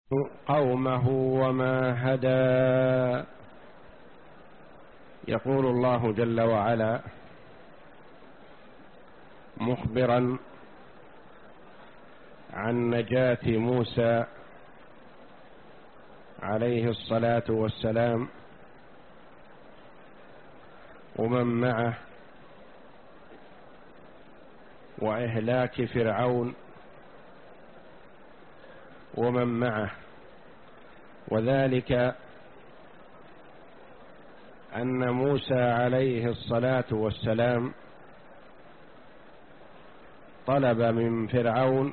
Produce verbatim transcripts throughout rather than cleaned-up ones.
قومه وما هدى. يقول الله جل وعلا مخبرا عن نجاة موسى عليه الصلاة والسلام ومن معه وإهلاك فرعون ومن معه، وذلك أن موسى عليه الصلاة والسلام طلب من فرعون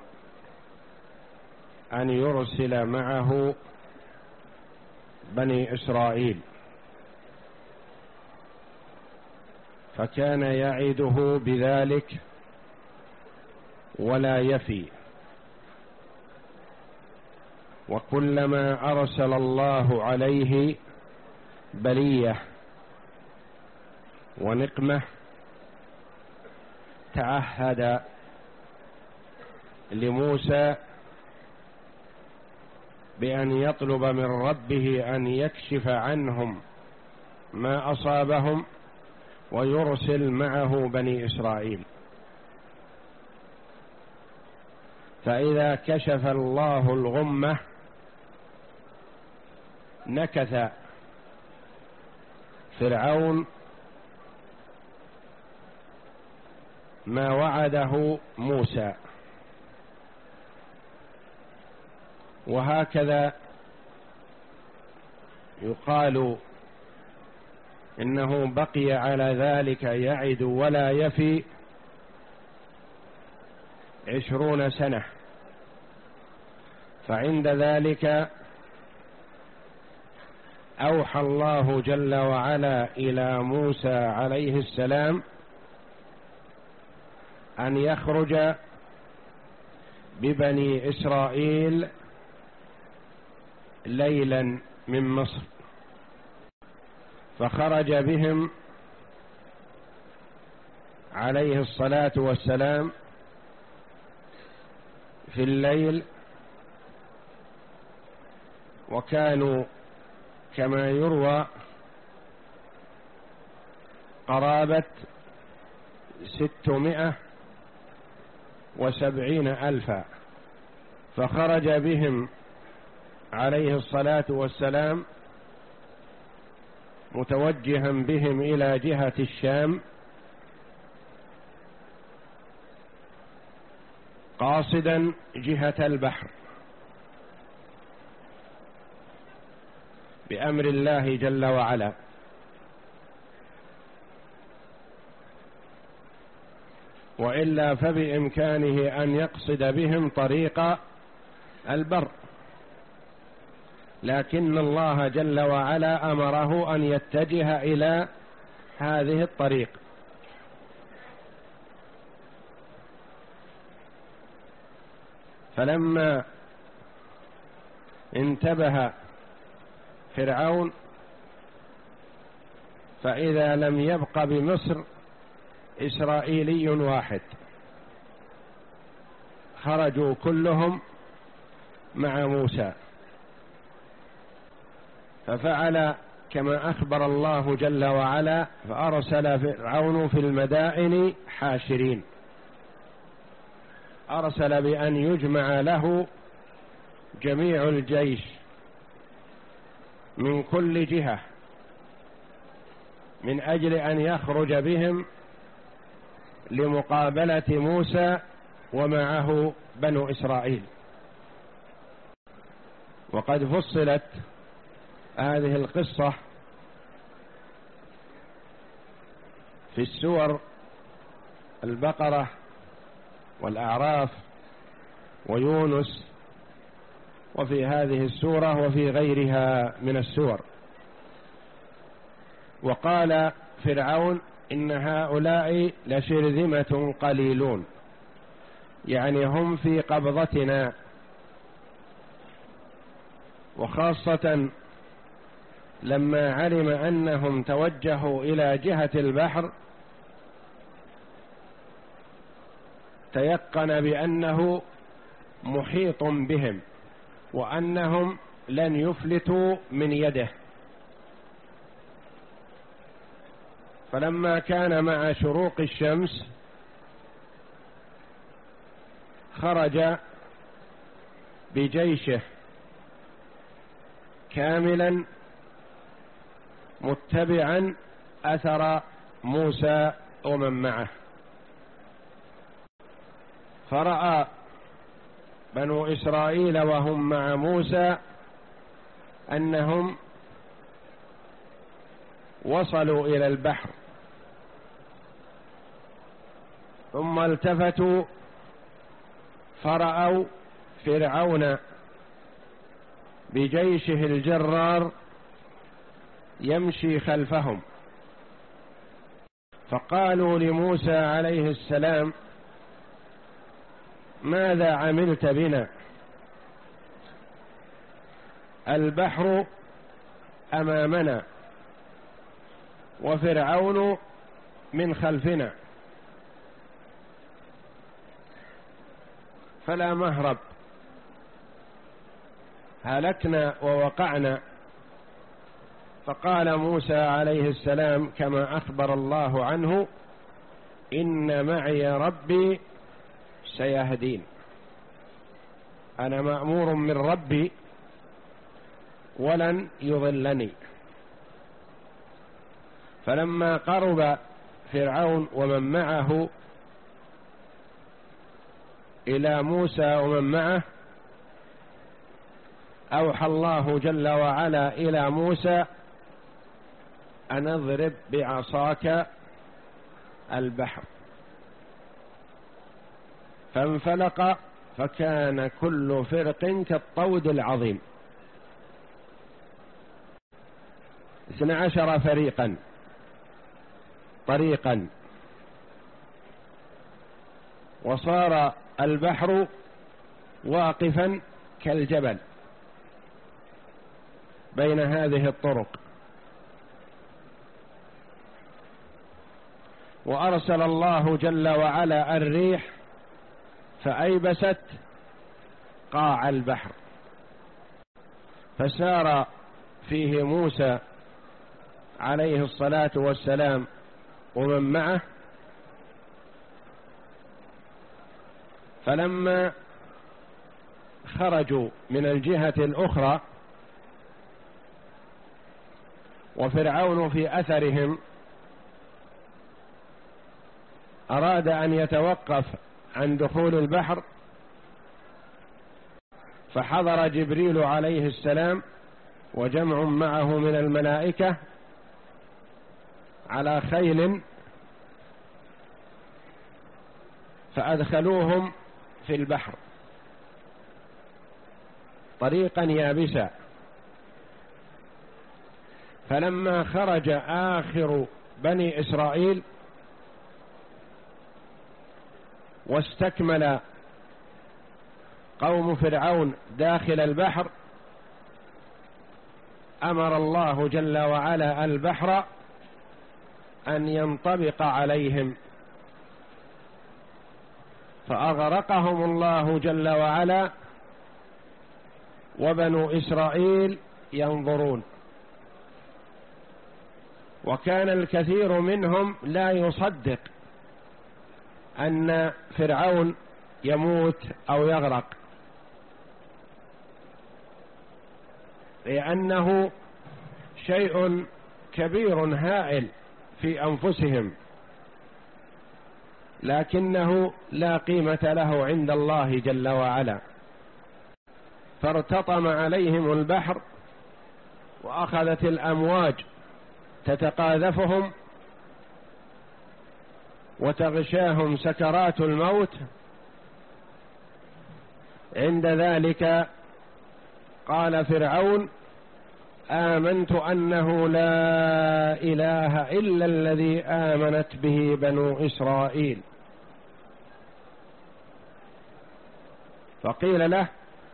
أن يرسل معه بني إسرائيل، فكان يعده بذلك ولا يفي، وكلما أرسل الله عليه بلية ونقمة تعهد لموسى بأن يطلب من ربه أن يكشف عنهم ما أصابهم ويرسل معه بني إسرائيل. فإذا كشف الله الغمة نكث فرعون ما وعده موسى، وهكذا يقال إنه بقي على ذلك يعد ولا يفي عشرون سنة، فعند ذلك أوحى الله جل وعلا إلى موسى عليه السلام أن يخرج ببني إسرائيل ليلا من مصر، فخرج بهم عليه الصلاة والسلام في الليل، وكانوا كما يروى قرابة ستمائة وسبعين ألفا، فخرج بهم عليه الصلاة والسلام متوجها بهم إلى جهة الشام قاصدا جهة البحر بأمر الله جل وعلا. وإلا فبإمكانه أن يقصد بهم طريق البر، لكن الله جل وعلا أمره أن يتجه إلى هذه الطريق. فلما انتبه فرعون فإذا لم يبق بمصر إسرائيلي واحد، خرجوا كلهم مع موسى، ففعل كما أخبر الله جل وعلا، فأرسل فرعون في المدائن حاشرين، أرسل بأن يجمع له جميع الجيش من كل جهة من أجل أن يخرج بهم لمقابلة موسى ومعه بنو إسرائيل. وقد فصلت هذه القصة في السور البقرة والأعراف ويونس، وفي هذه السورة وفي غيرها من السور. وقال فرعون إن هؤلاء لشرذمة قليلون، يعني هم في قبضتنا، وخاصة لما علم أنهم توجهوا إلى جهة البحر تيقن بأنه محيط بهم وأنهم لن يفلتوا من يده. فلما كان مع شروق الشمس خرج بجيشه كاملا متبعا أثر موسى ومن معه، فرأى بنو إسرائيل وهم مع موسى أنهم وصلوا إلى البحر، ثم التفتوا فرأوا فرعون بجيشه الجرار يمشي خلفهم، فقالوا لموسى عليه السلام: ماذا عملت بنا؟ البحر أمامنا وفرعون من خلفنا، فلا مهرب، هلكنا ووقعنا. فقال موسى عليه السلام كما أخبر الله عنه: إن معي ربي سيهدين، أنا مأمور من ربي ولن يضلني. فلما قرب فرعون ومن معه إلى موسى ومن معه أوحى الله جل وعلا إلى موسى أن اضرب بعصاك البحر، فانفلق فكان كل فرق كالطود العظيم، اثنى عشر فريقا طريقا، وصار البحر واقفا كالجبل بين هذه الطرق. وأرسل الله جل وعلا الريح فأيبست قاع البحر، فسار فيه موسى عليه الصلاة والسلام ومن معه. فلما خرجوا من الجهة الأخرى وفرعون في أثرهم، أراد أن يتوقف عن دخول البحر، فحضر جبريل عليه السلام وجمع معه من الملائكة على خيل، فأدخلوهم في البحر طريقا يابسا. فلما خرج آخر بني إسرائيل واستكمل قوم فرعون داخل البحر، أمر الله جل وعلا البحر أن ينطبق عليهم، فأغرقهم الله جل وعلا وبنو إسرائيل ينظرون. وكان الكثير منهم لا يصدق أن فرعون يموت أو يغرق، لأنه شيء كبير هائل في أنفسهم، لكنه لا قيمة له عند الله جل وعلا. فارتطم عليهم البحر وأخذت الأمواج تتقاذفهم وتغشاهم سكرات الموت. عند ذلك قال فرعون: آمنت أنه لا إله إلا الذي آمنت به بنو إسرائيل. فقيل له: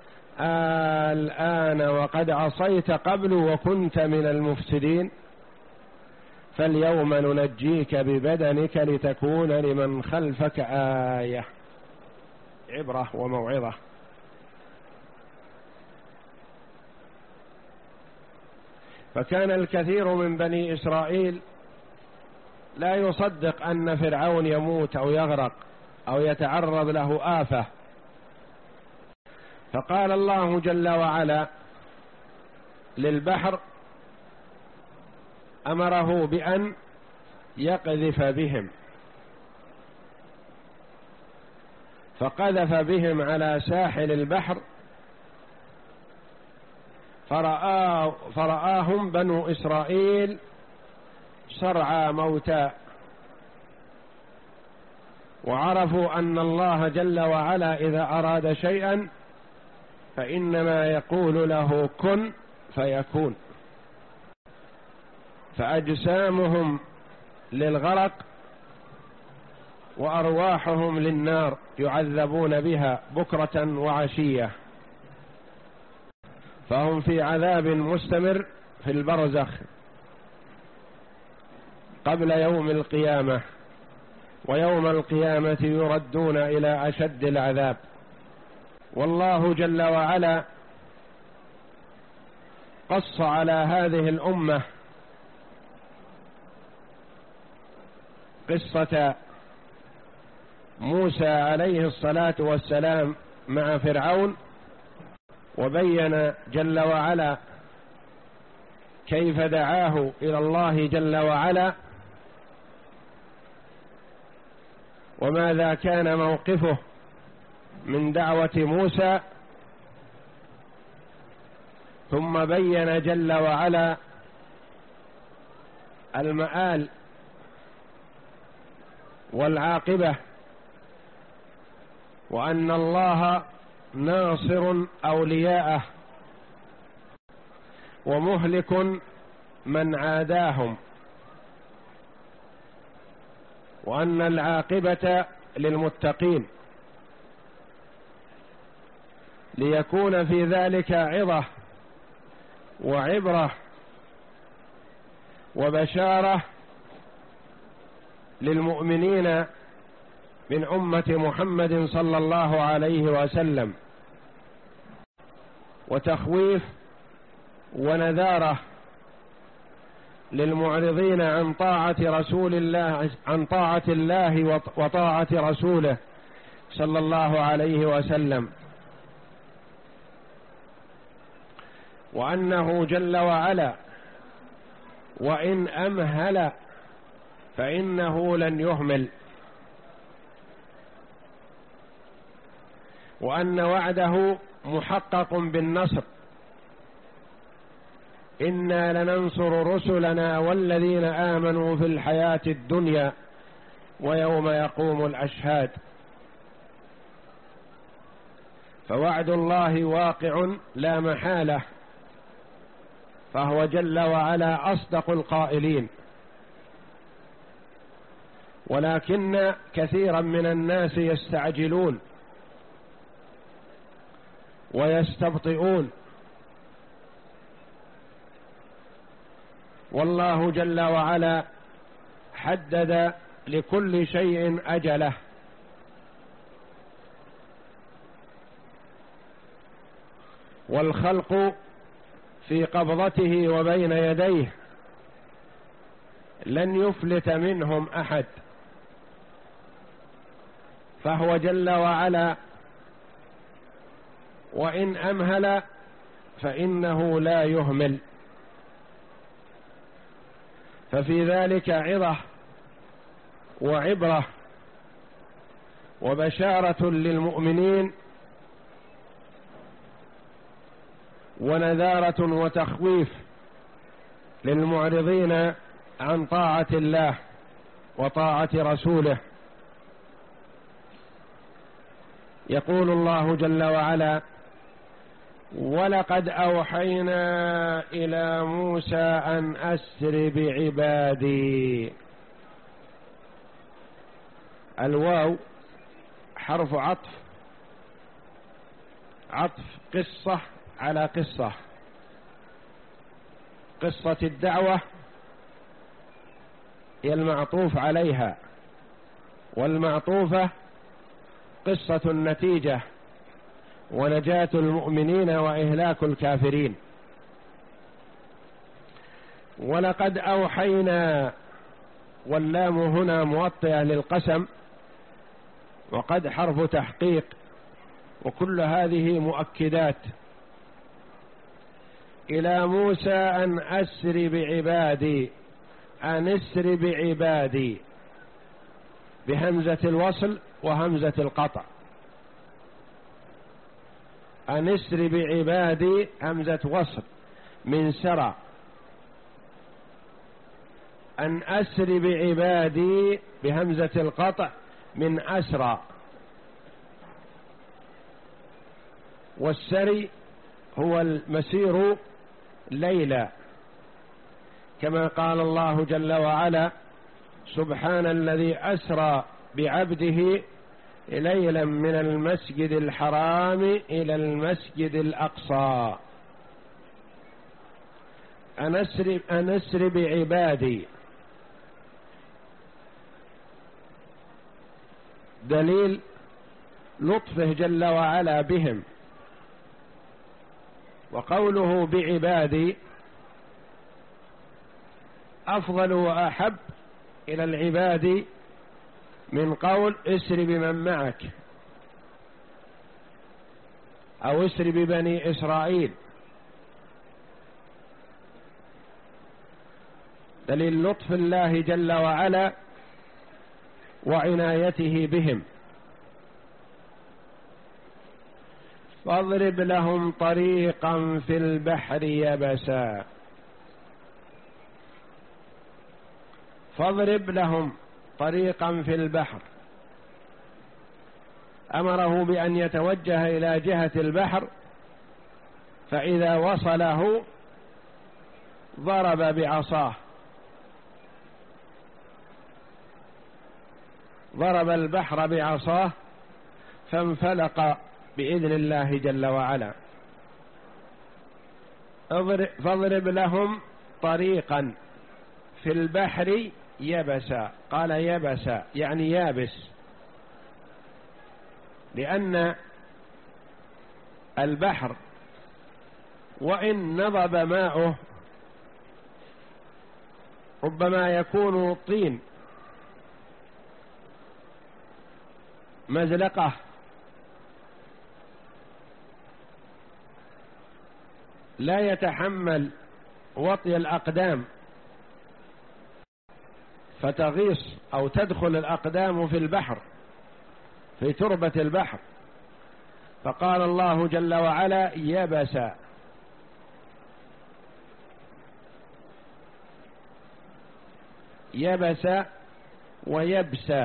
الآن وقد عصيت قبل وكنت من المفسدين، فاليوم ننجيك ببدنك لتكون لمن خلفك آية، عبرة وموعظة. فكان الكثير من بني إسرائيل لا يصدق أن فرعون يموت أو يغرق أو يتعرض له آفة، فقال الله جل وعلا للبحر، أمره بأن يقذف بهم، فقذف بهم على ساحل البحر، فرآه فرآهم بنو إسرائيل صرعى موتى، وعرفوا أن الله جل وعلا إذا أراد شيئا فإنما يقول له كن فيكون، فأجسامهم للغرق وأرواحهم للنار يعذبون بها بكرة وعشية، فهم في عذاب مستمر في البرزخ قبل يوم القيامة، ويوم القيامة يردون إلى أشد العذاب. والله جل وعلا قص على هذه الأمة قصة موسى عليه الصلاة والسلام مع فرعون، وبين جل وعلا كيف دعاه إلى الله جل وعلا، وماذا كان موقفه من دعوة موسى، ثم بين جل وعلا المآل والعاقبة، وأن الله ناصر أولياءه ومهلك من عاداهم، وأن العاقبة للمتقين، ليكون في ذلك عظة وعبرة وبشارة للمؤمنين من أمة محمد صلى الله عليه وسلم، وتخويف ونذارة للمعرضين عن طاعة رسول الله عن طاعة الله وطاعة رسوله صلى الله عليه وسلم، وأنه جل وعلا وإن أمهل فإنه لن يهمل، وأن وعده محقق بالنصر، إنا لننصر رسلنا والذين آمنوا في الحياة الدنيا ويوم يقوم الأشهاد. فوعد الله واقع لا محالة، فهو جل وعلا أصدق القائلين، ولكن كثيرا من الناس يستعجلون ويستبطئون، والله جل وعلا حدد لكل شيء أجله، والخلق في قبضته وبين يديه لن يفلت منهم أحد، فهو جل وعلا وإن أمهل فإنه لا يهمل. ففي ذلك عظة وعبرة وبشارة للمؤمنين، ونذارة وتخويف للمعرضين عن طاعة الله وطاعة رسوله. يقول الله جل وعلا: ولقد أوحينا إلى موسى أن أسر بعبادي. الواو حرف عطف، عطف قصة على قصة. قصة الدعوة هي المعطوف عليها، والمعطوفة قصة النتيجة ونجاة المؤمنين وإهلاك الكافرين. ولقد أوحينا، واللام هنا موطئة للقسم، وقد حرف تحقيق، وكل هذه مؤكدات. إلى موسى أن أسر بعبادي، أن أسر بعبادي بهمزة الوصل وهمزة القطع. أن أسر بعبادي همزة وصل من سرى، أن أسر بعبادي بهمزة القطع من أسرى. والسري هو المسير ليلا، كما قال الله جل وعلا: سبحان الذي أسرى بعبده ليلا من المسجد الحرام إلى المسجد الأقصى. أن أسر, أن أسر بعبادي دليل لطفه جل وعلا بهم. وقوله بعبادي أفضل وأحب إلى العباد من قول اسر بمن معك أو اسر ببني إسرائيل. دليل لطف الله جل وعلا وعنايته بهم. فاضرب لهم طريقا في البحر يبسا، فاضرب لهم طريقا في البحر، أمره بأن يتوجه إلى جهة البحر، فإذا وصله ضرب بعصاه، ضرب البحر بعصاه فانفلق بإذن الله جل وعلا. فاضرب لهم طريقا في البحر يبسا، قال يبسا يعني يابس، لأن البحر وإن نضب ماؤه ربما يكون طين مزلقة، لا يتحمل وطي الأقدام فتغيص أو تدخل الأقدام في البحر في تربة البحر. فقال الله جل وعلا يبسا، يبسا ويبسا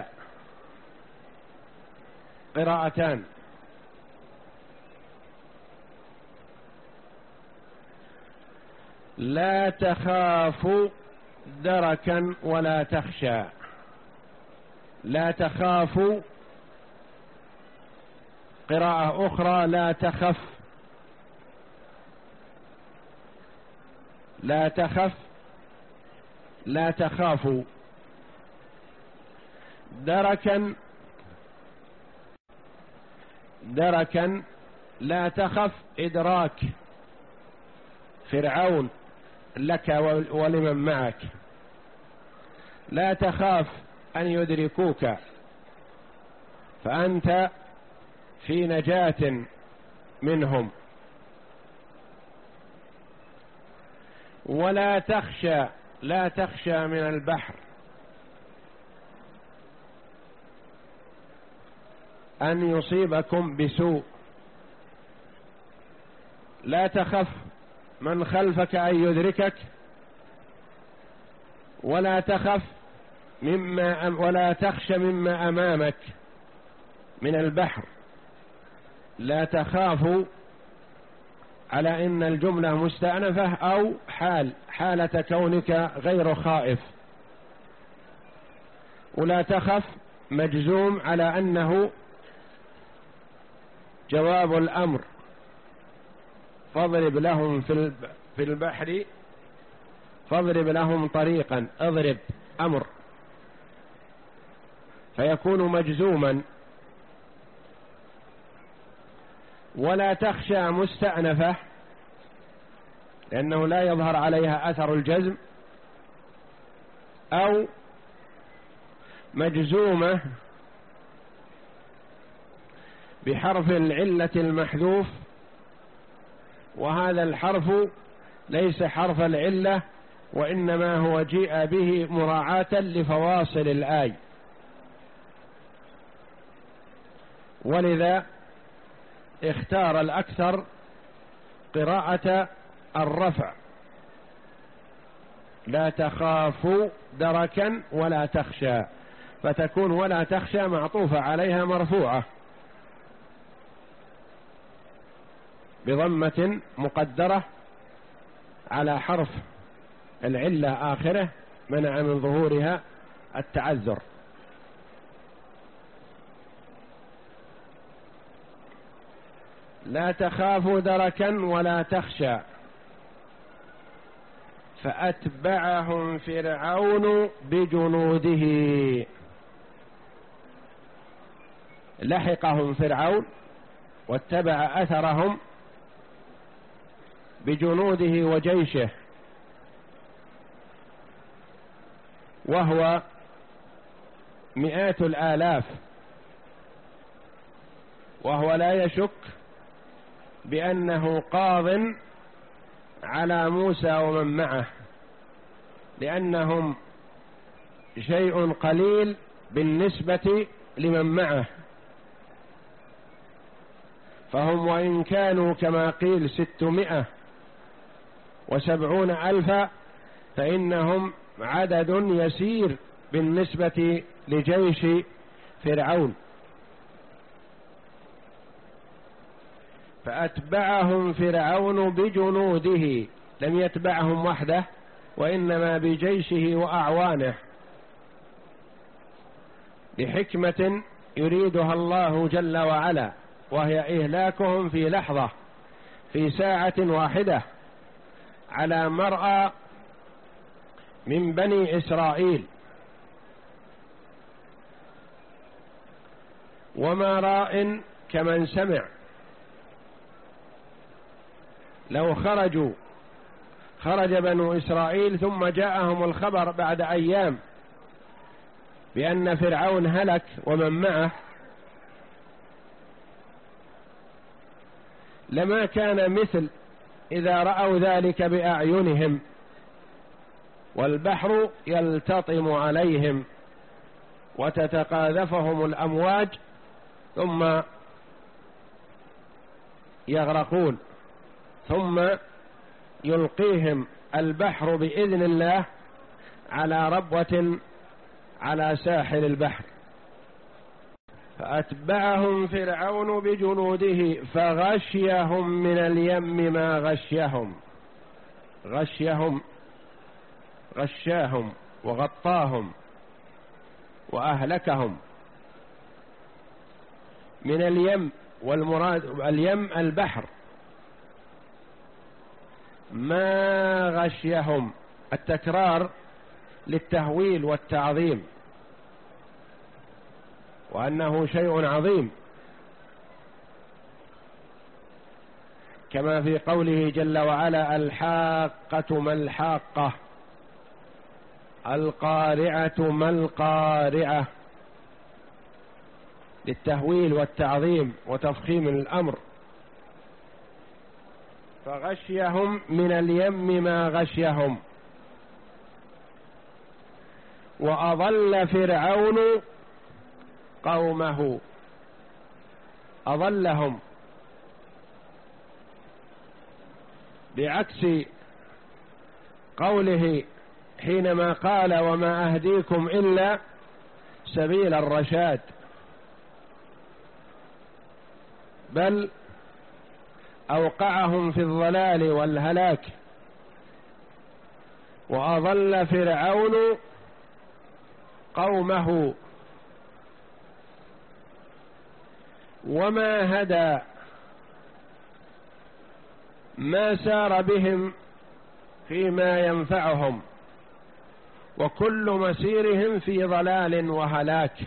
قراءتان. لا تخاف دركا ولا تخشى، لا تخاف قراءة أخرى لا تخف، لا تخف لا تخافوا. دركا دركا لا تخف إدراك فرعون لك ولمن معك، لا تخاف أن يدركوك فأنت في نجاة منهم. ولا تخشى، لا تخشى من البحر أن يصيبكم بسوء، لا تخف من خلفك أن يدركك، ولا تخف مما ولا تخشى مما أمامك من البحر. لا تخافوا على إن الجملة مستأنفة أو حال، حالة كونك غير خائف. ولا تخف مجزوم على أنه جواب الأمر. فاضرب لهم في البحر، فاضرب لهم طريقا، اضرب أمر فيكون مجزوما. ولا تخشى مستأنفة لأنه لا يظهر عليها أثر الجزم، أو مجزومة بحرف العلة المحذوف، وهذا الحرف ليس حرف العلة، وإنما هو جيء به مراعاة لفواصل الآي، ولذا اختار الأكثر قراءة الرفع: لا تخافوا دركا ولا تخشى، فتكون ولا تخشى معطوفة عليها مرفوعة بضمة مقدرة على حرف العلة آخره، منع من ظهورها التعذر. لا تخافوا دركا ولا تخشى فأتبعهم فرعون بجنوده. لحقهم فرعون واتبع أثرهم بجنوده وجيشه، وهو مئات الآلاف، وهو لا يشك بأنه قاض على موسى ومن معه، لأنهم شيء قليل بالنسبة لمن معه، فهم وإن كانوا كما قيل ستمائة وسبعون ألفا، فإنهم عدد يسير بالنسبة لجيش فرعون. فأتبعهم فرعون بجنوده، لم يتبعهم وحده، وإنما بجيشه وأعوانه، لحكمة يريدها الله جل وعلا، وهي إهلاكهم في لحظة، في ساعة واحدة، على مرأى من بني إسرائيل. وما راء كمن سمع. لو خرجوا خرج بنو إسرائيل ثم جاءهم الخبر بعد أيام بأن فرعون هلك ومن معه، لما كان مثل إذا رأوا ذلك بأعينهم والبحر يلتطم عليهم وتتقاذفهم الأمواج ثم يغرقون، ثم يلقيهم البحر بإذن الله على ربوة على ساحل البحر. فأتبعهم فرعون بجنوده فغشيهم من اليم ما غشيهم. غشيهم غشاهم وغطاهم وأهلكهم من اليم، والمراد اليم البحر. ما غشيهم التكرار للتهويل والتعظيم، وأنه شيء عظيم، كما في قوله جل وعلا: الحاقة ما الحاقة، القارعة ما القارعة، للتهويل والتعظيم وتفخيم الأمر. فغشيهم من اليم ما غشيهم. وأضل فرعون قومه، أضلهم، بعكس قوله حينما قال: وما أهديكم إلا سبيل الرشاد، بل أوقعهم في الضلال والهلاك. وأضل فرعون قومه وما هدى، ما سار بهم فيما ينفعهم، وكل مسيرهم في ضلال وهلاك.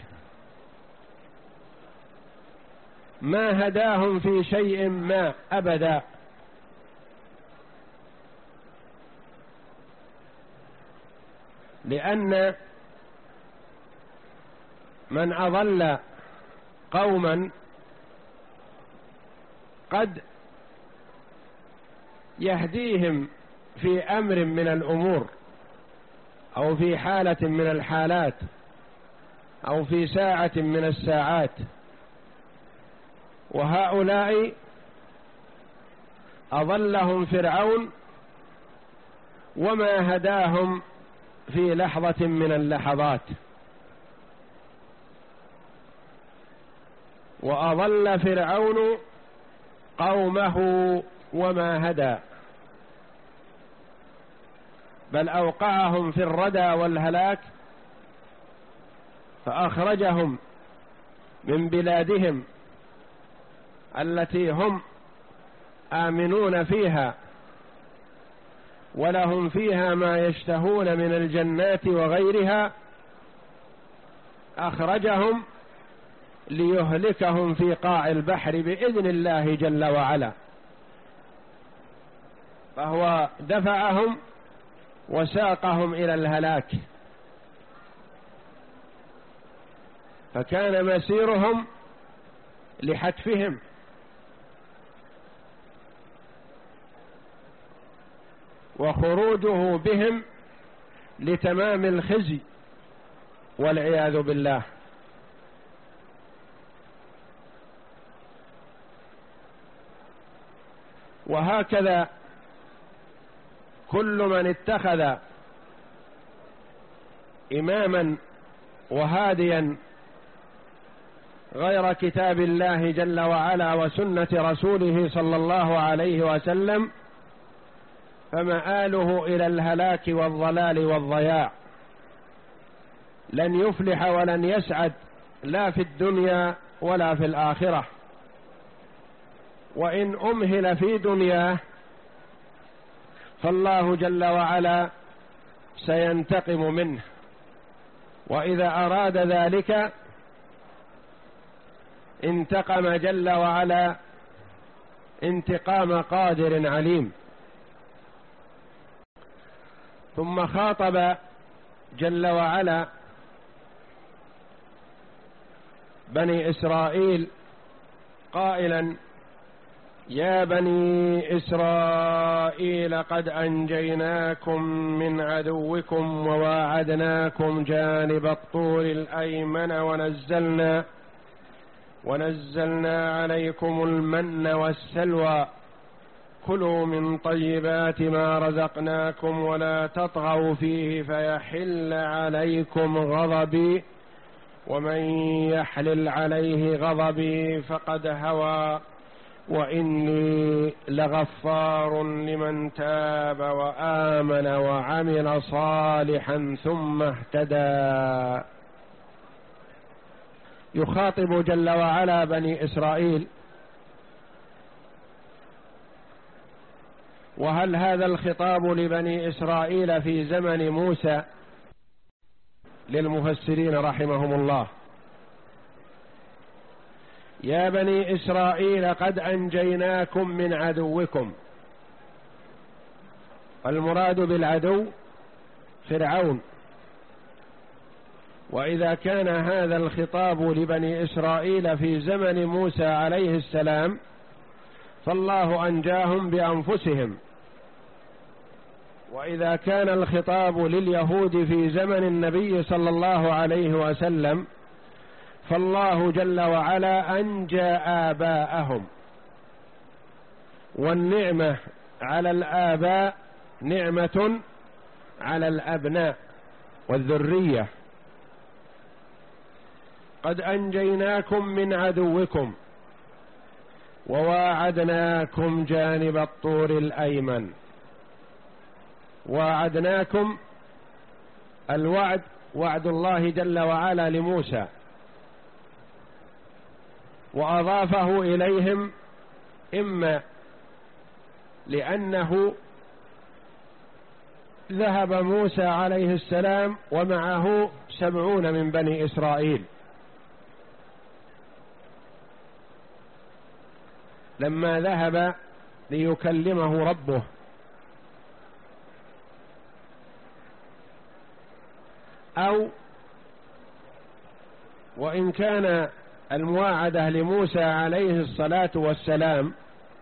ما هداهم في شيء ما أبدا. لأن من أضل قوما قد يهديهم في أمر من الأمور أو في حالة من الحالات أو في ساعة من الساعات، وهؤلاء أضلهم فرعون وما هداهم في لحظة من اللحظات، وأضل فرعون قومه وما هدى، بل أوقعهم في الردى والهلاك، فأخرجهم من بلادهم التي هم آمنون فيها ولهم فيها ما يشتهون من الجنات وغيرها، أخرجهم ليهلكهم في قاع البحر بإذن الله جل وعلا، فهو دفعهم وساقهم إلى الهلاك، فكان مسيرهم لحتفهم، وخروجه بهم لتمام الخزي والعياذ بالله. وهكذا كل من اتخذ إماما وهاديا غير كتاب الله جل وعلا وسنة رسوله صلى الله عليه وسلم فمآله إلى الهلاك والضلال والضياع، لن يفلح ولن يسعد لا في الدنيا ولا في الآخرة، وإن أمهل في دنياه فالله جل وعلا سينتقم منه، وإذا أراد ذلك انتقم جل وعلا انتقام قادر عليم. ثم خاطب جل وعلا بني إسرائيل قائلا: يا بني إسرائيل قد أنجيناكم من عدوكم وواعدناكم جانب الطور الأيمن ونزلنا ونزلنا عليكم المن والسلوى كلوا من طيبات ما رزقناكم ولا تطغوا فيه فيحل عليكم غضبي ومن يحلل عليه غضبي فقد هوى وإني لغفار لمن تاب وآمن وعمل صالحا ثم اهتدى. يخاطب جل وعلا بني إسرائيل، وهل هذا الخطاب لبني إسرائيل في زمن موسى؟ للمفسرين رحمهم الله: يا بني إسرائيل قد أنجيناكم من عدوكم. المراد بالعدو فرعون، وإذا كان هذا الخطاب لبني إسرائيل في زمن موسى عليه السلام فالله أنجاهم بأنفسهم، وإذا كان الخطاب لليهود في زمن النبي صلى الله عليه وسلم فالله جل وعلا أنجى آباءهم، والنعمة على الآباء نعمة على الأبناء والذرية. قد أنجيناكم من عدوكم وواعدناكم جانب الطور الأيمن. واعدناكم، الوعد وعد الله جل وعلا لموسى، وأضافه إليهم إما لأنه ذهب موسى عليه السلام ومعه سبعون من بني إسرائيل، لما ذهب ليكلمه ربه أو وإن كان المواعدة لموسى عليه الصلاة والسلام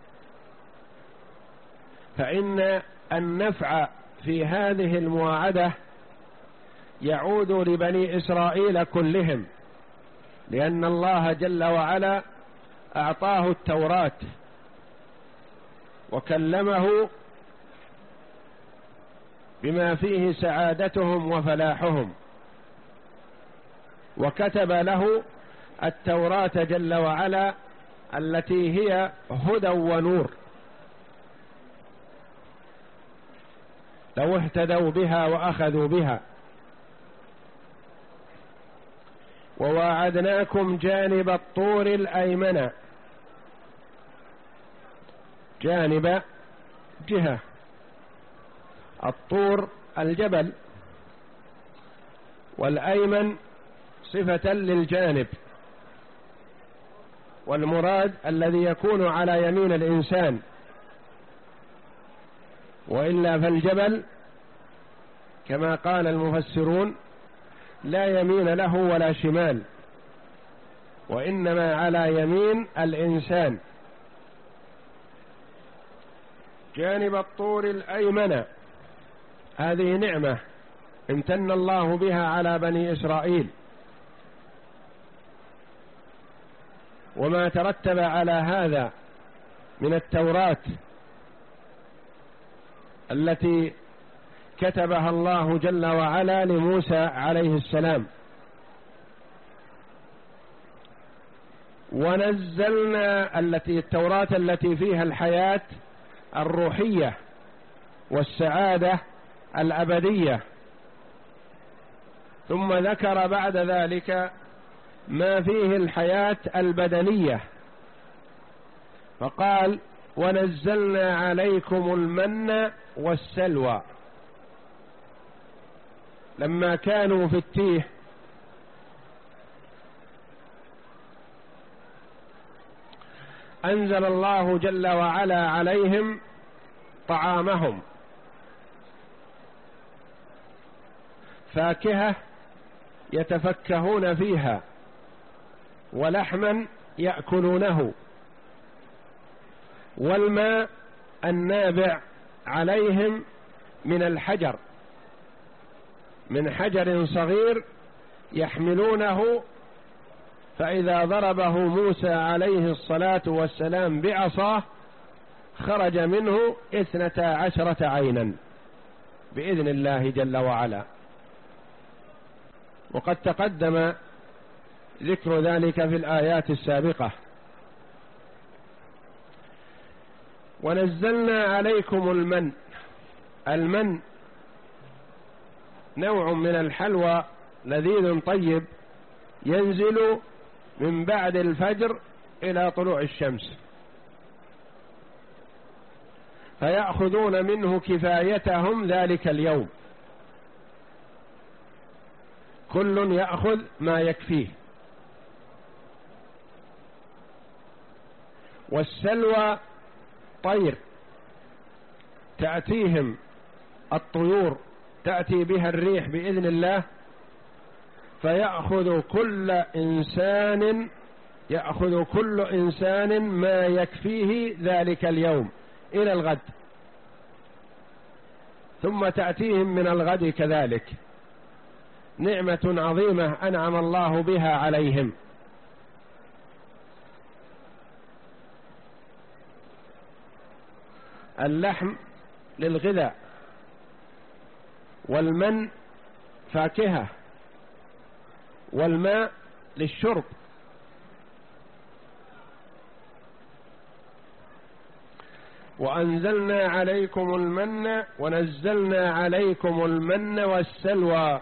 فإن النفع في هذه المواعدة يعود لبني إسرائيل كلهم، لأن الله جل وعلا أعطاه التوراة وكلمه بما فيه سعادتهم وفلاحهم، وكتب له التوراة جل وعلا التي هي هدى ونور، لو اهتدوا بها وأخذوا بها. وواعدناكم جانب الطور الأيمن، جانب جهة، الطور الجبل، والأيمن صفة للجانب، والمراد الذي يكون على يمين الإنسان، وإلا فالجبل كما قال المفسرون لا يمين له ولا شمال، وإنما على يمين الإنسان. جانب الطور الأيمن، هذه نعمة امتن الله بها على بني إسرائيل، وما ترتب على هذا من التوراة التي كتبها الله جل وعلا لموسى عليه السلام. ونزلنا التي التوراة التي فيها الحياة الروحية والسعادة الأبدية، ثم ذكر بعد ذلك ما فيه الحياة البدنية، فقال ونزلنا عليكم المن والسلوى. لما كانوا في التيه أنزل الله جل وعلا عليهم طعامهم، فاكهة يتفكهون فيها، ولحما يأكلونه، والماء النابع عليهم من الحجر، من حجر صغير يحملونه، فإذا ضربه موسى عليه الصلاة والسلام بعصاه خرج منه اثنتا عشرة عينا بإذن الله جل وعلا. وقد تقدم ذكر ذلك في الآيات السابقة. ونزلنا عليكم المن، المن نوع من الحلوى لذيذ طيب ينزل من بعد الفجر إلى طلوع الشمس، فيأخذون منه كفايتهم ذلك اليوم، كل يأخذ ما يكفيه. والسلوى طير تأتيهم الطيور، تأتي بها الريح بإذن الله، فيأخذ كل إنسان يأخذ كل إنسان ما يكفيه ذلك اليوم إلى الغد، ثم تأتيهم من الغد كذلك. نعمة عظيمة أنعم الله بها عليهم. اللحم للغذاء، والمن فاكهة، والماء للشرب. وأنزلنا عليكم المن ونزلنا عليكم المن والسلوى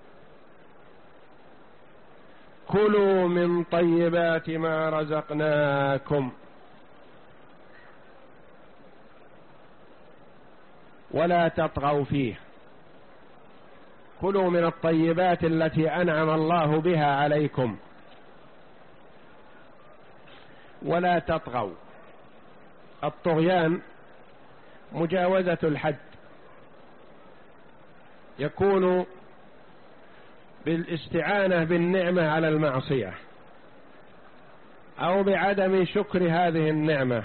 كلوا من طيبات ما رزقناكم ولا تطغوا فيه. كلوا من الطيبات التي أنعم الله بها عليكم ولا تطغوا. الطغيان مجاوزة الحد، يكون بالاستعانة بالنعمة على المعصية أو بعدم شكر هذه النعمة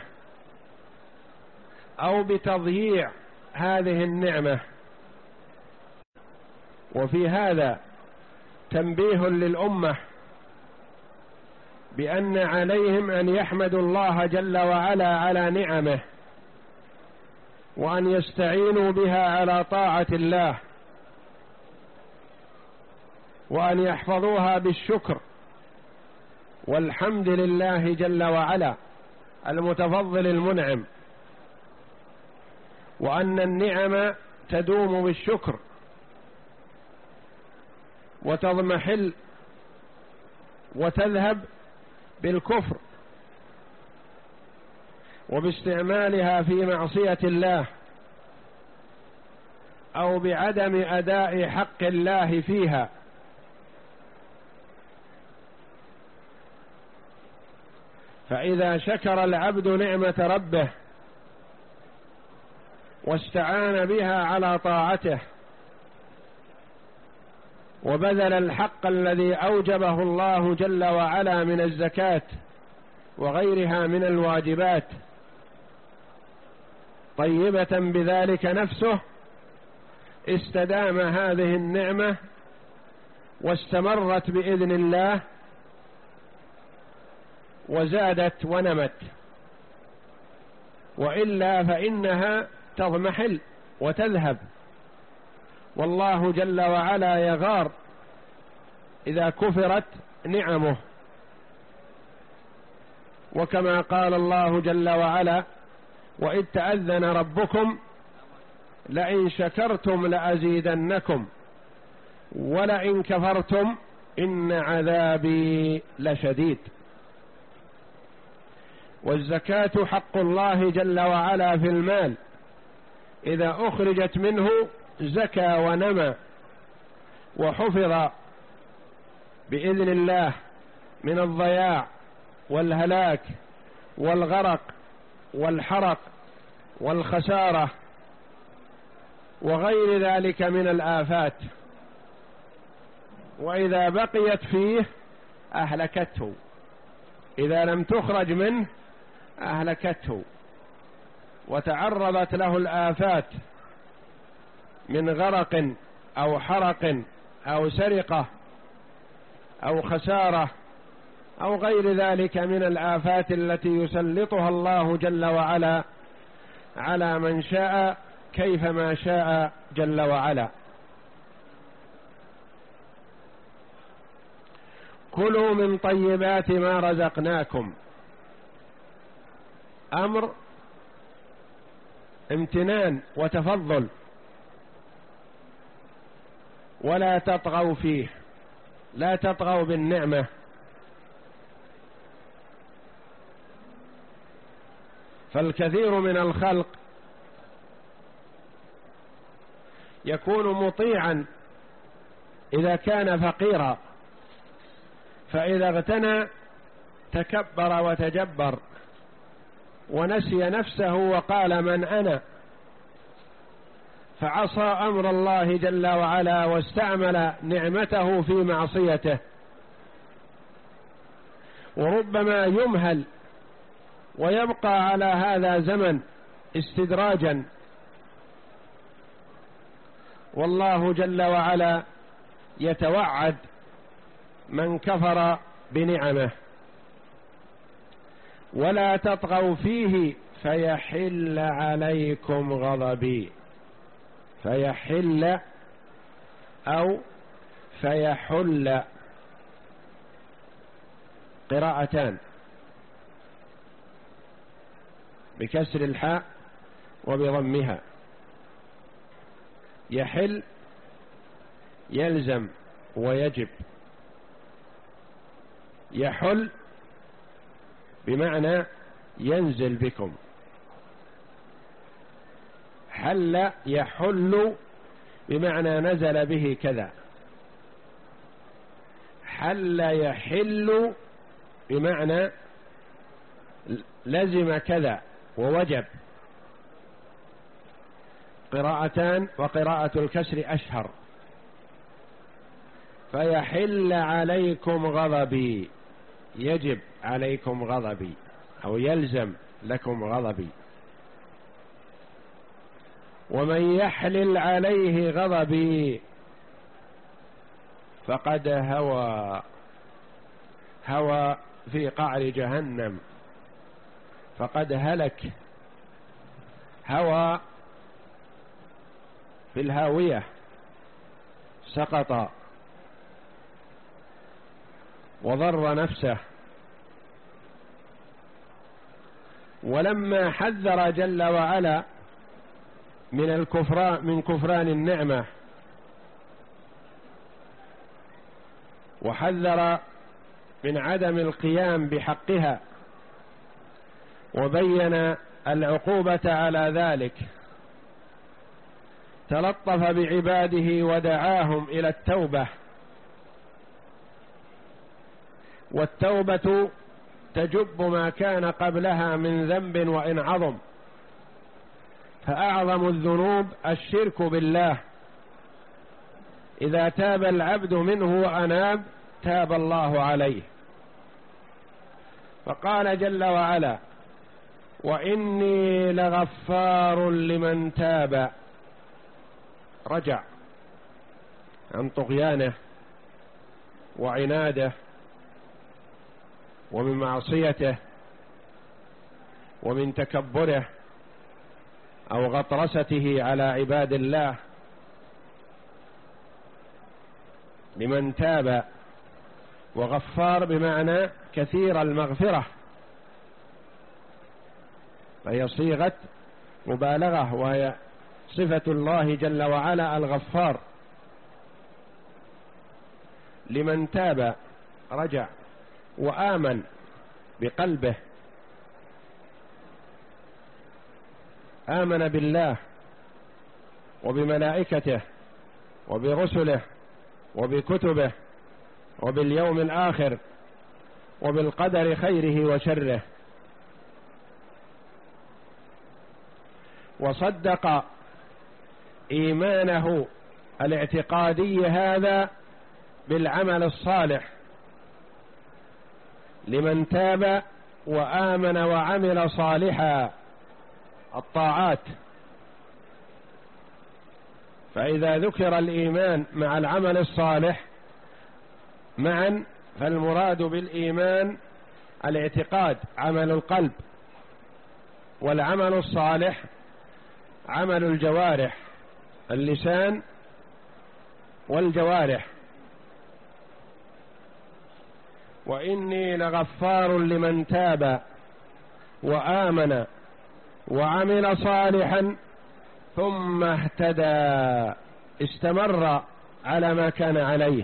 أو بتضييع هذه النعمة. وفي هذا تنبيه للأمة بأن عليهم أن يحمدوا الله جل وعلا على نعمه، وأن يستعينوا بها على طاعة الله، وأن يحفظوها بالشكر والحمد لله جل وعلا المتفضل المنعم، وأن النعم تدوم بالشكر وتضمحل وتذهب بالكفر وباستعمالها في معصية الله أو بعدم أداء حق الله فيها. فإذا شكر العبد نعمة ربه واستعان بها على طاعته وبذل الحق الذي أوجبه الله جل وعلا من الزكاة وغيرها من الواجبات طيبة بذلك نفسه، استدام هذه النعمة واستمرت بإذن الله وزادت ونمت، وإلا فإنها تضمحل وتذهب، والله جل وعلا يغار إذا كفرت نعمه. وكما قال الله جل وعلا: وإذ تأذن ربكم لئن شكرتم لأزيدنكم ولئن كفرتم إن عذابي لشديد. والزكاة حق الله جل وعلا في المال، إذا أخرجت منه زكى ونمى وحفظ بإذن الله من الضياع والهلاك والغرق والحرق والخسارة وغير ذلك من الآفات. وإذا بقيت فيه أهلكته، إذا لم تخرج منه أهلكته وتعرضت له الآفات من غرق أو حرق أو سرقة أو خسارة أو غير ذلك من الآفات التي يسلطها الله جل وعلا على من شاء كيفما شاء جل وعلا. كلوا من طيبات ما رزقناكم، أمر امتنان وتفضل، ولا تطغوا فيه، لا تطغوا بالنعمة. فالكثير من الخلق يكون مطيعا إذا كان فقيرا، فإذا اغتنى تكبر وتجبر ونسي نفسه وقال من أنا، فعصى أمر الله جل وعلا واستعمل نعمته في معصيته. وربما يمهل ويبقى على هذا زمن استدراجا، والله جل وعلا يتوعد من كفر بنعمه: ولا تطغوا فيه فيحل عليكم غضبي. فيحل أو فيحل، قراءتان بكسر الحاء وبضمها. يحل يلزم ويجب، يحل بمعنى ينزل بكم، حل يحل بمعنى نزل به كذا، حل يحل بمعنى لزم كذا ووجب. قراءتان، وقراءة الكسر أشهر. فيحل عليكم غضبي، يجب عليكم غضبي أو يلزم لكم غضبي. ومن يحلل عليه غضبي فقد هوى، هوى في قعر جهنم، فقد هلك، هوى في الهاوية، سقط وضر نفسه. ولما حذر جل وعلا من الكفران من كفران النعمة، وحذر من عدم القيام بحقها، وبين العقوبة على ذلك، تلطف بعباده ودعاهم إلى التوبة. والتوبة تجب ما كان قبلها من ذنب وإن عظم، فأعظم الذنوب الشرك بالله. إذا تاب العبد منه وأناب تاب الله عليه. فقال جل وعلا: وإني لغفار لمن تاب، رجع عن طغيانه وعناده ومن معصيته ومن تكبره أو غطرسته على عباد الله. لمن تاب، وغفار بمعنى كثير المغفرة، فهي صيغة مبالغة، وهي صفة الله جل وعلا الغفار. لمن تاب، رجع وآمن بقلبه، آمن بالله وبملائكته وبرسله وبكتبه وباليوم الآخر وبالقدر خيره وشره، وصدق إيمانه الاعتقادي هذا بالعمل الصالح. لمن تاب وآمن وعمل صالحا، الطاعات. فإذا ذكر الإيمان مع العمل الصالح معا، فالمراد بالإيمان الاعتقاد، عمل القلب، والعمل الصالح عمل الجوارح، اللسان والجوارح. وإني لغفار لمن تاب وآمن وعمل صالحا ثم اهتدى، استمر على ما كان عليه،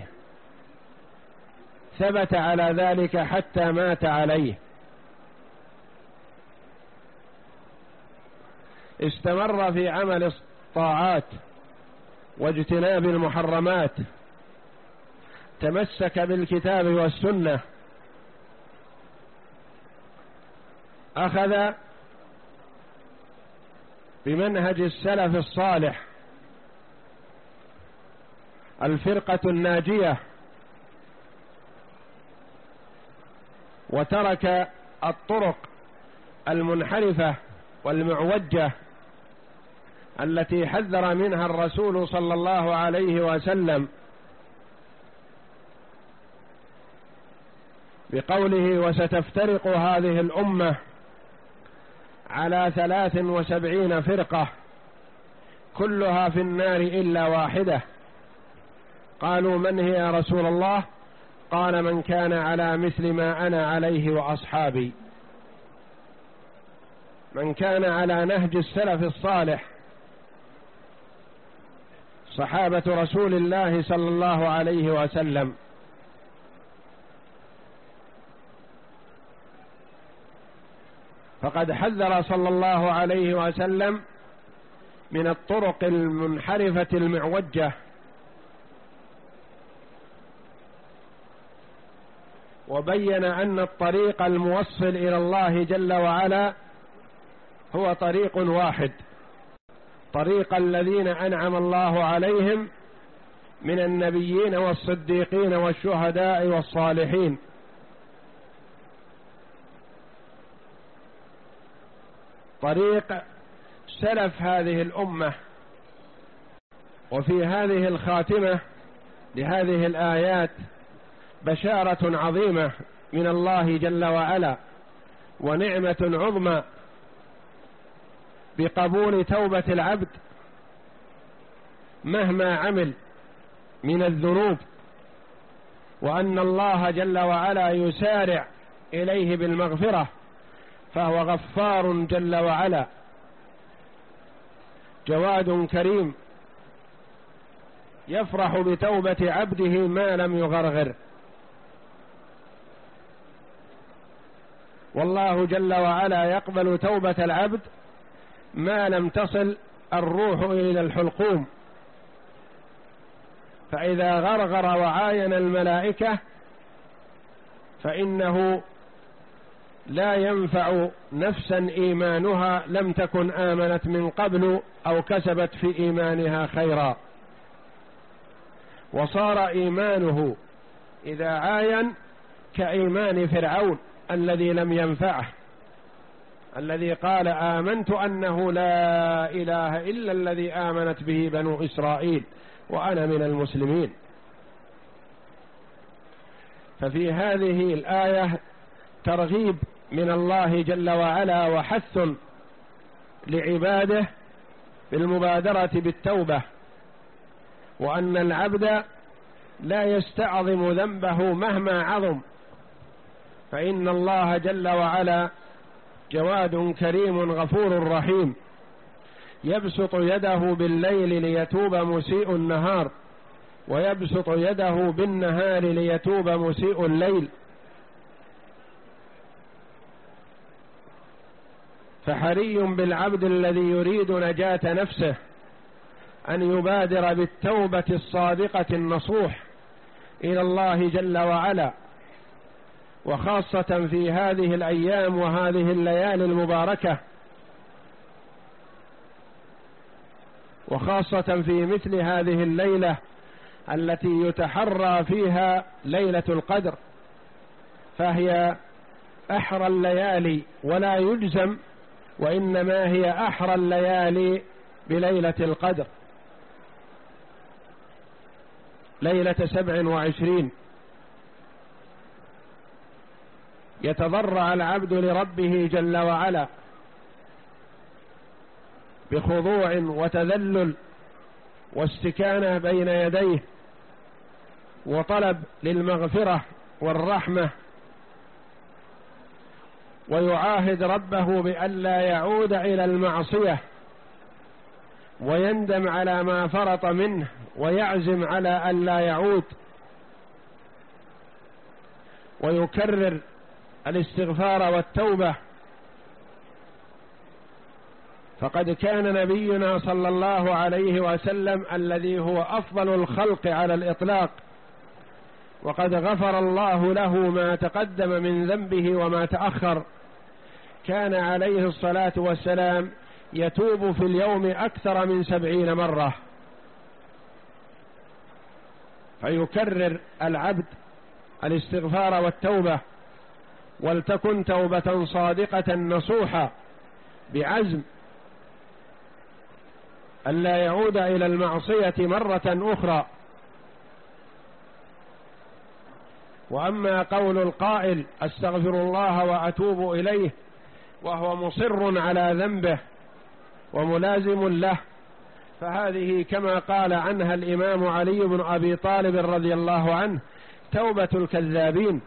ثبت على ذلك حتى مات عليه، استمر في عمل الطاعات واجتناب المحرمات، تمسك بالكتاب والسنة، أخذ بمنهج السلف الصالح، الفرقة الناجية، وترك الطرق المنحرفة والمعوجة التي حذر منها الرسول صلى الله عليه وسلم بقوله: وستفترق هذه الأمة على ثلاث وسبعين فرقة كلها في النار إلا واحدة. قالوا: من هي يا رسول الله؟ قال: من كان على مثل ما أنا عليه وأصحابي، من كان على نهج السلف الصالح، صحابة رسول الله صلى الله عليه وسلم. فقد حذر صلى الله عليه وسلم من الطرق المنحرفة المعوجة، وبين أن الطريق الموصل إلى الله جل وعلا هو طريق واحد، طريق الذين أنعم الله عليهم من النبيين والصديقين والشهداء والصالحين. طريق سلف هذه الأمة. وفي هذه الخاتمة لهذه الآيات بشارة عظيمة من الله جل وعلا ونعمة عظمى بقبول توبة العبد مهما عمل من الذنوب، وأن الله جل وعلا يسارع إليه بالمغفرة، فهو غفار جل وعلا جواد كريم يفرح بتوبة عبده ما لم يغرغر. والله جل وعلا يقبل توبة العبد ما لم تصل الروح إلى الحلقوم، فإذا غرغر وعاين الملائكة فإنه لا ينفع نفسا إيمانها لم تكن آمنت من قبل أو كسبت في إيمانها خيرا، وصار إيمانه إذا عاين كإيمان فرعون الذي لم ينفعه، الذي قال آمنت أنه لا إله إلا الذي آمنت به بنو إسرائيل وأنا من المسلمين. ففي هذه الآية ترغيب من الله جل وعلا وحث لعباده بالمبادرة بالتوبة، وأن العبد لا يستعظم ذنبه مهما عظم، فإن الله جل وعلا جواد كريم غفور رحيم يبسط يده بالليل ليتوب مسيء النهار، ويبسط يده بالنهار ليتوب مسيء الليل. فحري بالعبد الذي يريد نجاة نفسه أن يبادر بالتوبة الصادقة النصوح إلى الله جل وعلا، وخاصة في هذه الأيام وهذه الليالي المباركة، وخاصة في مثل هذه الليلة التي يتحرى فيها ليلة القدر، فهي أحرى الليالي ولا يجزم، وإنما هي أحرى الليالي بليلة القدر، ليلة سبع وعشرين. يتضرع العبد لربه جل وعلا بخضوع وتذلل واستكانة بين يديه، وطلب للمغفرة والرحمة، ويعاهد ربه بأن لا يعود إلى المعصية، ويندم على ما فرط منه، ويعزم على أن لا يعود، ويكرر الاستغفار والتوبة. فقد كان نبينا صلى الله عليه وسلم الذي هو أفضل الخلق على الإطلاق، وقد غفر الله له ما تقدم من ذنبه وما تأخر، كان عليه الصلاة والسلام يتوب في اليوم أكثر من سبعين مرة. فيكرر العبد الاستغفار والتوبة، ولتكن توبة صادقة نصوحة بعزم ألا يعود إلى المعصية مرة أخرى. وأما قول القائل أستغفر الله وأتوب إليه وهو مصر على ذنبه وملازم له، فهذه كما قال عنها الإمام علي بن أبي طالب رضي الله عنه توبة الكذابين.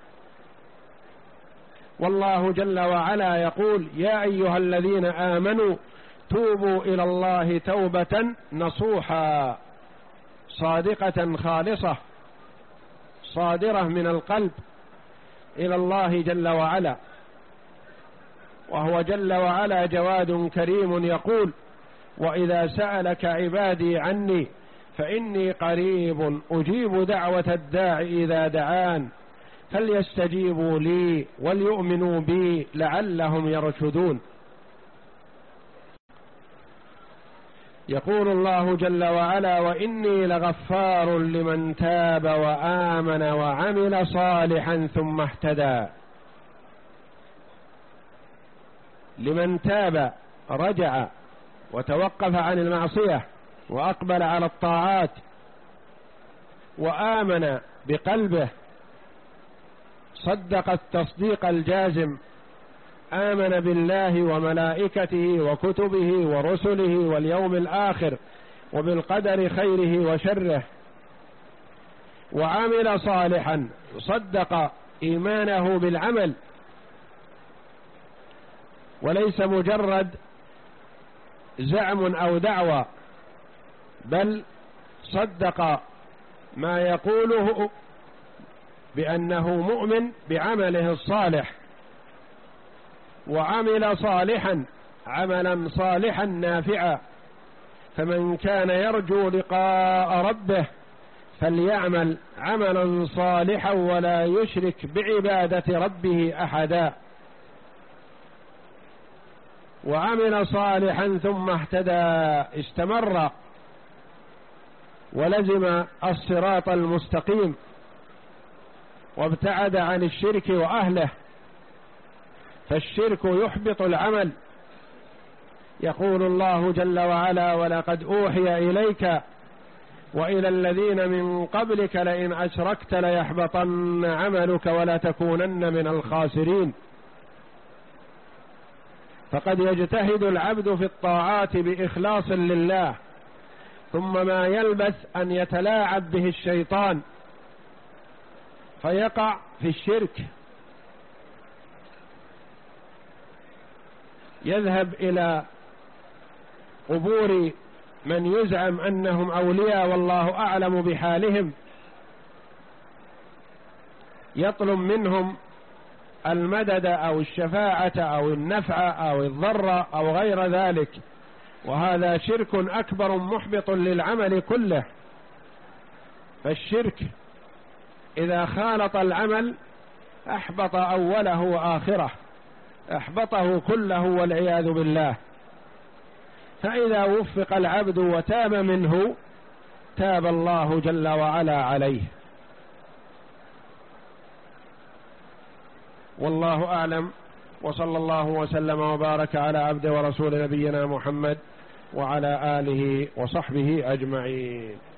والله جل وعلا يقول يا أيها الذين آمنوا توبوا إلى الله توبة نصوحا صادقة خالصة صادرة من القلب إلى الله جل وعلا. وهو جل وعلا جواد كريم يقول وإذا سألك عبادي عني فإني قريب أجيب دعوة الداع إذا دعان فليستجيبوا لي وليؤمنوا بي لعلهم يرشدون. يقول الله جل وعلا: وإني لغفار لمن تاب وآمن وعمل صالحا ثم اهتدى. لمن تاب، رجع وتوقف عن المعصية وأقبل على الطاعات، وآمن بقلبه، صدق التصديق الجازم، آمن بالله وملائكته وكتبه ورسله واليوم الآخر وبالقدر خيره وشره، وعمل صالحا، صدق إيمانه بالعمل، وليس مجرد زعم أو دعوى، بل صدق ما يقوله بأنه مؤمن بعمله الصالح، وعمل صالحا، عملا صالحا نافعا. فمن كان يرجو لقاء ربه فليعمل عملا صالحا ولا يشرك بعبادة ربه أحدا. وعمل صالحا ثم اهتدى، استمر ولزم الصراط المستقيم وابتعد عن الشرك وأهله، فالشرك يحبط العمل. يقول الله جل وعلا: ولقد أوحي إليك وإلى الذين من قبلك لئن أشركت ليحبطن عملك ولتكونن من الخاسرين. فقد يجتهد العبد في الطاعات بإخلاص لله، ثم ما يلبث أن يتلاعب به الشيطان فيقع في الشرك، يذهب إلى قبور من يزعم أنهم أولياء والله أعلم بحالهم، يطلب منهم المدد أو الشفاعة أو النفع أو الضر أو غير ذلك، وهذا شرك أكبر محبط للعمل كله. فالشرك إذا خالط العمل أحبط أوله وآخره، أحبطه كله والعياذ بالله. فإذا وفق العبد وتاب منه تاب الله جل وعلا عليه. والله أعلم، وصلى الله وسلم وبارك على عبده ورسول نبينا محمد وعلى آله وصحبه أجمعين.